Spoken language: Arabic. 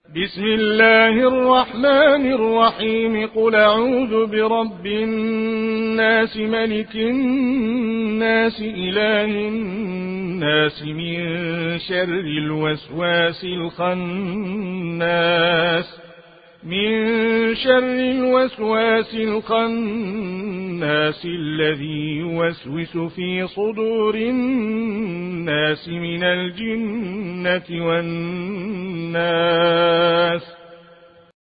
بسم الله الرحمن الرحيم. قل أعوذ برب الناس ملك الناس إله الناس من شر الوسواس الخناس الذي يوسوس في صدور الناس من الجنة والناس.